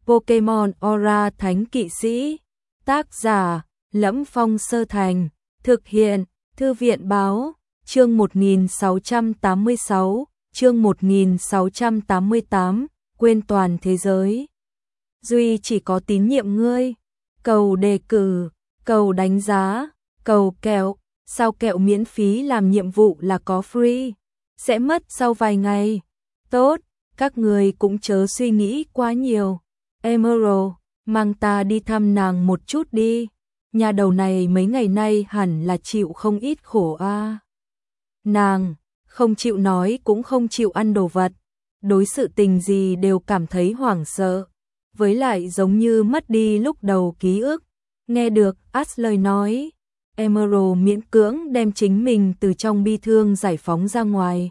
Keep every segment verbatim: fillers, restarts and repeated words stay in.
Pokemon Aura Thánh Kỵ Sĩ. Tác giả: Lẫm Phong Sơ Thành. Thực hiện: Thư viện Báo. Chương một nghìn sáu trăm tám mươi sáu, chương một nghìn sáu trăm tám mươi tám, quên toàn thế giới. Duy chỉ có tín nhiệm ngươi. Cầu đề cử, cầu đánh giá, cầu kẹo. Sao kẹo miễn phí làm nhiệm vụ là có free? Sẽ mất sau vài ngày. Tốt, các người cũng chớ suy nghĩ quá nhiều. Emerald, mang ta đi thăm nàng một chút đi. Nhà đầu này mấy ngày nay hẳn là chịu không ít khổ a. À. Nàng không chịu nói cũng không chịu ăn đồ vật, đối sự tình gì đều cảm thấy hoảng sợ, với lại giống như mất đi lúc đầu ký ức. Nghe được Ash lời nói, Emerald miễn cưỡng đem chính mình từ trong bi thương giải phóng ra ngoài.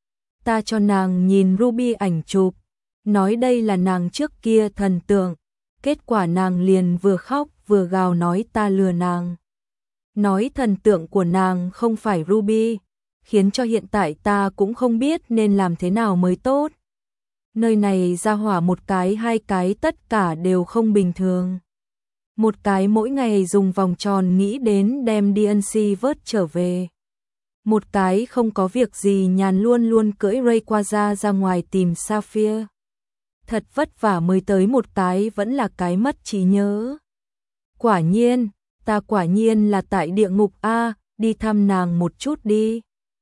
Ta cho nàng nhìn Ruby ảnh chụp, nói đây là nàng trước kia thần tượng, kết quả nàng liền vừa khóc vừa gào nói ta lừa nàng. Nói thần tượng của nàng không phải Ruby, khiến cho hiện tại ta cũng không biết nên làm thế nào mới tốt. Nơi này ra hỏa một cái hai cái tất cả đều không bình thường. Một cái mỗi ngày dùng vòng tròn nghĩ đến đem đê en xê vớt trở về. Một cái không có việc gì nhàn luôn luôn cưỡi Rayquaza ra ngoài tìm Sapphire. Thật vất vả mới tới một cái vẫn là cái mất trí nhớ. Quả nhiên, ta quả nhiên là tại địa ngục A, đi thăm nàng một chút đi.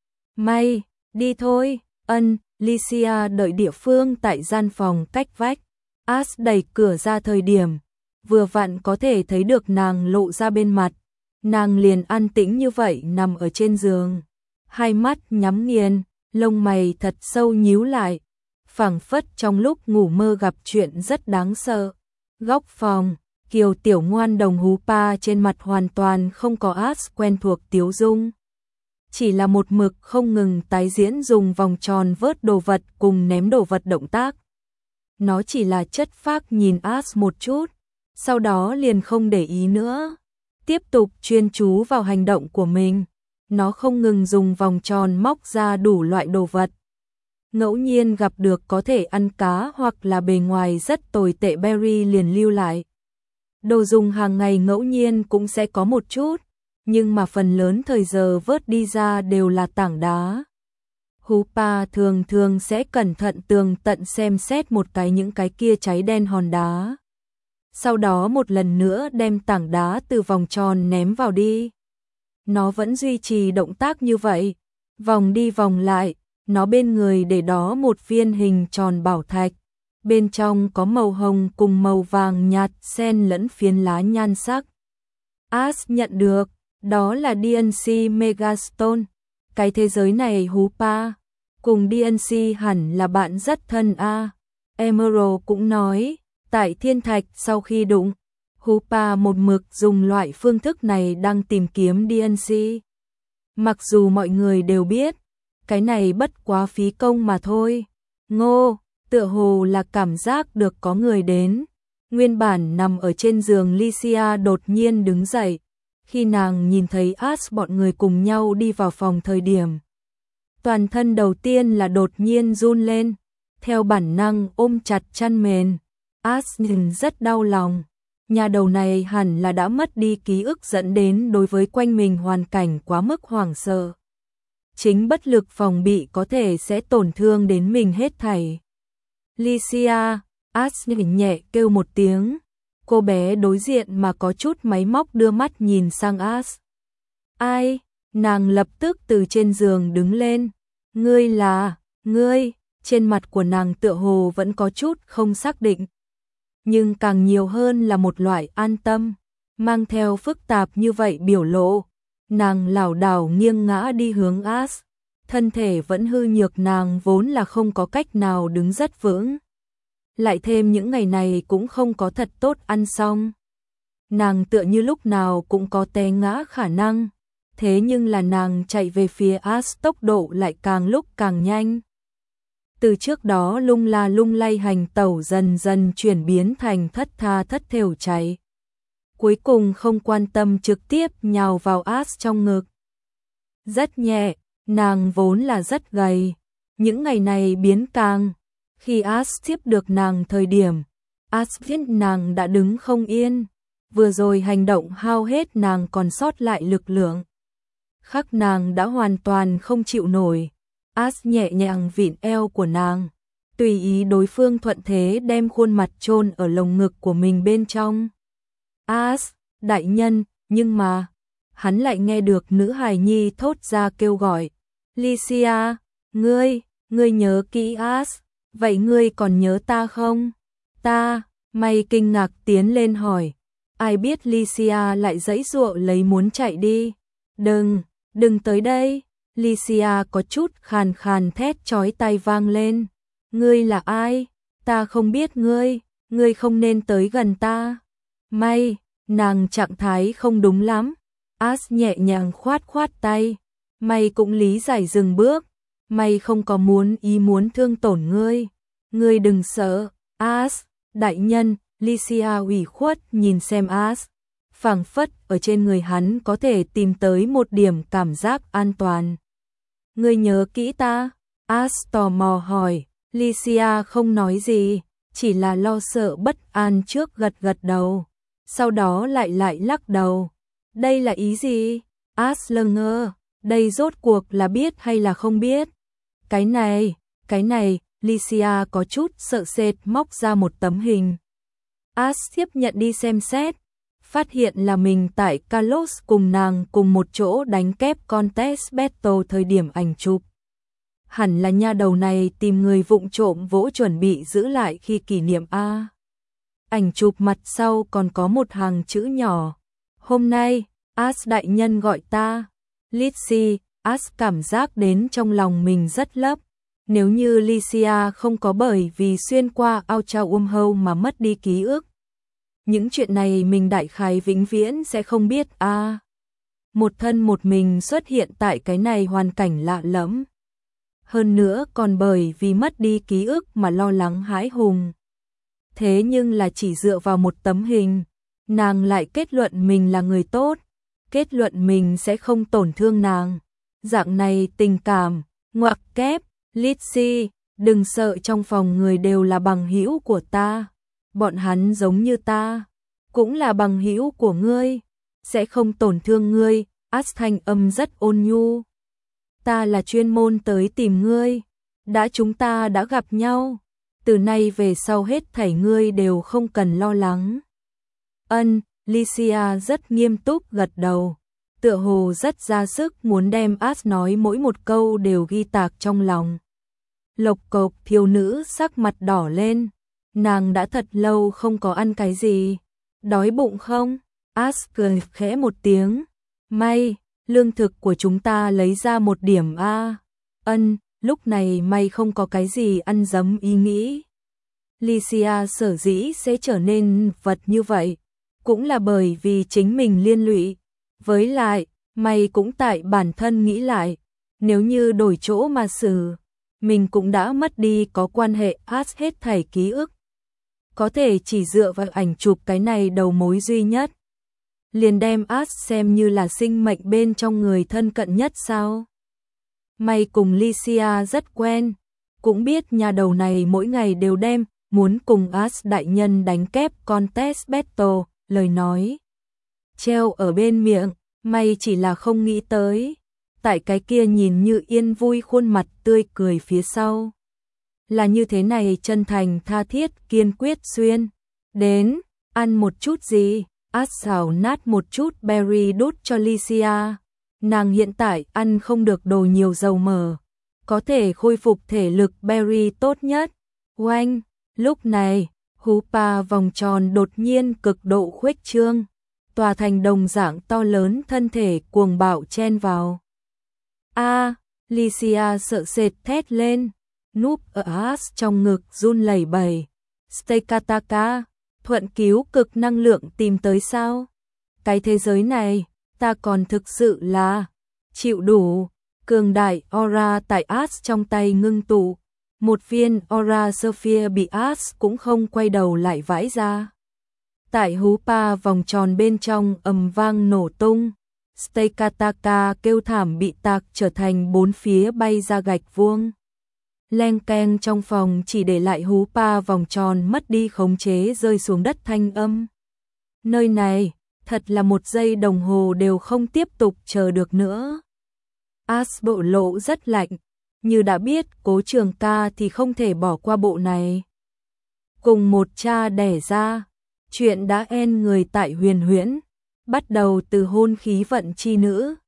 May, đi thôi. Ân, Licia đợi địa phương tại gian phòng cách vách. Ash đẩy cửa ra thời điểm, vừa vặn có thể thấy được nàng lộ ra bên mặt. Nàng liền an tĩnh như vậy nằm ở trên giường, hai mắt nhắm nghiền, lông mày thật sâu nhíu lại, phảng phất trong lúc ngủ mơ gặp chuyện rất đáng sợ. Góc phòng, Kiều Tiểu Ngoan đồng hú pa trên mặt hoàn toàn không có Ash quen thuộc tiếu dung. Chỉ là một mực không ngừng tái diễn dùng vòng tròn vớt đồ vật cùng ném đồ vật động tác. Nó chỉ là chất phác nhìn Ash một chút, sau đó liền không để ý nữa, tiếp tục chuyên chú vào hành động của mình. Nó không ngừng dùng vòng tròn móc ra đủ loại đồ vật. Ngẫu nhiên gặp được có thể ăn cá hoặc là bề ngoài rất tồi tệ berry liền lưu lại. Đồ dùng hàng ngày ngẫu nhiên cũng sẽ có một chút, nhưng mà phần lớn thời giờ vớt đi ra đều là tảng đá. Hoopa thường thường sẽ cẩn thận tường tận xem xét một cái những cái kia cháy đen hòn đá. Sau đó một lần nữa đem tảng đá từ vòng tròn ném vào đi. Nó vẫn duy trì động tác như vậy, vòng đi vòng lại, nó bên người để đó một viên hình tròn bảo thạch. Bên trong có màu hồng cùng màu vàng nhạt xen lẫn phiến lá nhan sắc. Ash nhận được, đó là đê en xê Megastone. Cái thế giới này Hoopa cùng đê en xê hẳn là bạn rất thân a. À. Emerald cũng nói, tại thiên thạch sau khi đụng, Hoopa một mực dùng loại phương thức này đang tìm kiếm đê en xê. Mặc dù mọi người đều biết, cái này bất quá phí công mà thôi. Ngô, tựa hồ là cảm giác được có người đến. Nguyên bản nằm ở trên giường Licia đột nhiên đứng dậy. Khi nàng nhìn thấy Ash bọn người cùng nhau đi vào phòng thời điểm, toàn thân đầu tiên là đột nhiên run lên, theo bản năng ôm chặt chăn mền. Ash nhìn rất đau lòng, nhà đầu này hẳn là đã mất đi ký ức dẫn đến đối với quanh mình hoàn cảnh quá mức hoảng sợ. Chính bất lực phòng bị có thể sẽ tổn thương đến mình hết thảy. Licia, Ash nhẹ kêu một tiếng. Cô bé đối diện mà có chút máy móc đưa mắt nhìn sang Ash. Ai? Nàng lập tức từ trên giường đứng lên. Ngươi là, ngươi, trên mặt của nàng tựa hồ vẫn có chút không xác định. Nhưng càng nhiều hơn là một loại an tâm, mang theo phức tạp như vậy biểu lộ. Nàng lảo đảo nghiêng ngã đi hướng Ash. Thân thể vẫn hư nhược nàng vốn là không có cách nào đứng rất vững. Lại thêm những ngày này cũng không có thật tốt ăn xong. Nàng tựa như lúc nào cũng có té ngã khả năng. Thế nhưng là nàng chạy về phía Ash tốc độ lại càng lúc càng nhanh. Từ trước đó lung la lung lay hành tẩu dần dần chuyển biến thành thất tha thất thểu chạy. Cuối cùng không quan tâm trực tiếp nhào vào Ash trong ngực. Rất nhẹ, nàng vốn là rất gầy. Những ngày này biến càng. Khi Ash tiếp được nàng thời điểm, As biết nàng đã đứng không yên, vừa rồi hành động hao hết nàng còn sót lại lực lượng. Khắc nàng đã hoàn toàn không chịu nổi. As nhẹ nhàng vịn eo của nàng, tùy ý đối phương thuận thế đem khuôn mặt chôn ở lồng ngực của mình bên trong. As, đại nhân, nhưng mà, hắn lại nghe được nữ hài nhi thốt ra kêu gọi. Lycia, ngươi, ngươi nhớ kỹ As, vậy ngươi còn nhớ ta không? Ta, May kinh ngạc tiến lên hỏi. Ai biết Lycia lại giãy giụa lấy muốn chạy đi. Đừng, đừng tới đây. Lycia có chút khàn khàn thét chói tai vang lên. Ngươi là ai? Ta không biết ngươi, ngươi không nên tới gần ta. May, nàng trạng thái không đúng lắm. As nhẹ nhàng khoát khoát tay. May cũng lý giải dừng bước. May không có muốn ý muốn thương tổn ngươi. Ngươi đừng sợ, As, đại nhân. Lycia ủy khuất nhìn xem As. Phảng phất ở trên người hắn có thể tìm tới một điểm cảm giác an toàn. Ngươi nhớ kỹ ta? As tò mò hỏi. Lycia không nói gì, chỉ là lo sợ bất an trước gật gật đầu. Sau đó lại lại lắc đầu. Đây là ý gì? As lơ ngơ, đây rốt cuộc là biết hay là không biết? Cái này, cái này, Lycia có chút sợ sệt móc ra một tấm hình. As tiếp nhận đi xem xét, phát hiện là mình tại Kalos cùng nàng cùng một chỗ đánh kép contest battle thời điểm ảnh chụp. Hẳn là nha đầu này tìm người vụng trộm vỗ chuẩn bị giữ lại khi kỷ niệm A. Ảnh chụp mặt sau còn có một hàng chữ nhỏ. Hôm nay, As đại nhân gọi ta. Lizzie, As cảm giác đến trong lòng mình rất lấp. Nếu như Lycia không có bởi vì xuyên qua Ultra Wormhole mà mất đi ký ức. Những chuyện này mình đại khái vĩnh viễn sẽ không biết a. À, một thân một mình xuất hiện tại cái này hoàn cảnh lạ lẫm. Hơn nữa còn bởi vì mất đi ký ức mà lo lắng hãi hùng. Thế nhưng là chỉ dựa vào một tấm hình, nàng lại kết luận mình là người tốt, kết luận mình sẽ không tổn thương nàng. Dạng này tình cảm, ngoặc kép, Lizzie, đừng sợ, trong phòng người đều là bằng hữu của ta. Bọn hắn giống như ta, cũng là bằng hữu của ngươi, sẽ không tổn thương ngươi. As thanh âm rất ôn nhu. Ta là chuyên môn tới tìm ngươi, đã chúng ta đã gặp nhau, từ nay về sau hết thảy ngươi đều không cần lo lắng. Ân, Lycia rất nghiêm túc gật đầu, tựa hồ rất ra sức muốn đem As nói mỗi một câu đều ghi tạc trong lòng. Lộc cộc thiếu nữ sắc mặt đỏ lên, nàng đã thật lâu không có ăn cái gì, đói bụng không? As cười khẽ một tiếng, May, lương thực của chúng ta lấy ra một điểm a. Ân, lúc này May không có cái gì ăn dấm ý nghĩ. Lycia sở dĩ sẽ trở nên vật như vậy, cũng là bởi vì chính mình liên lụy. Với lại, May cũng tại bản thân nghĩ lại, nếu như đổi chỗ mà xử, mình cũng đã mất đi có quan hệ As hết thảy ký ức. Có thể chỉ dựa vào ảnh chụp cái này đầu mối duy nhất, liền đem As xem như là sinh mệnh bên trong người thân cận nhất sao? May cùng Lycia rất quen, cũng biết nhà đầu này mỗi ngày đều đem muốn cùng As đại nhân đánh kép contest battle, lời nói treo ở bên miệng. May chỉ là không nghĩ tới, tại cái kia nhìn như yên vui khuôn mặt tươi cười phía sau, là như thế này chân thành tha thiết kiên quyết xuyên. Đến, ăn một chút gì? As xào nát một chút berry đút cho Lycia. Nàng hiện tại ăn không được đồ nhiều dầu mỡ, có thể khôi phục thể lực berry tốt nhất. Oanh, lúc này, Hoopa vòng tròn đột nhiên cực độ khuếch trương, tòa thành đồng dạng to lớn thân thể cuồng bạo chen vào. A, à, Lycia sợ sệt thét lên, núp ở As trong ngực run lẩy bẩy. Stekataka, thuận cứu cực năng lượng tìm tới sao? Cái thế giới này, ta còn thực sự là chịu đủ. Cường đại aura tại As trong tay ngưng tụ, một viên aura Sphere bị As cũng không quay đầu lại vãi ra. Tại Hoopa vòng tròn bên trong ầm vang nổ tung, Stekataka kêu thảm bị tạc trở thành bốn phía bay ra gạch vuông. Leng keng trong phòng chỉ để lại hú pa vòng tròn mất đi khống chế rơi xuống đất thanh âm. Nơi này, thật là một giây đồng hồ đều không tiếp tục chờ được nữa. As bộ lộ rất lạnh, như đã biết Cố Trường Ca thì không thể bỏ qua bộ này. Cùng một cha đẻ ra, chuyện đã en người tại Huyền Huyễn, bắt đầu từ hôn khí vận chi nữ,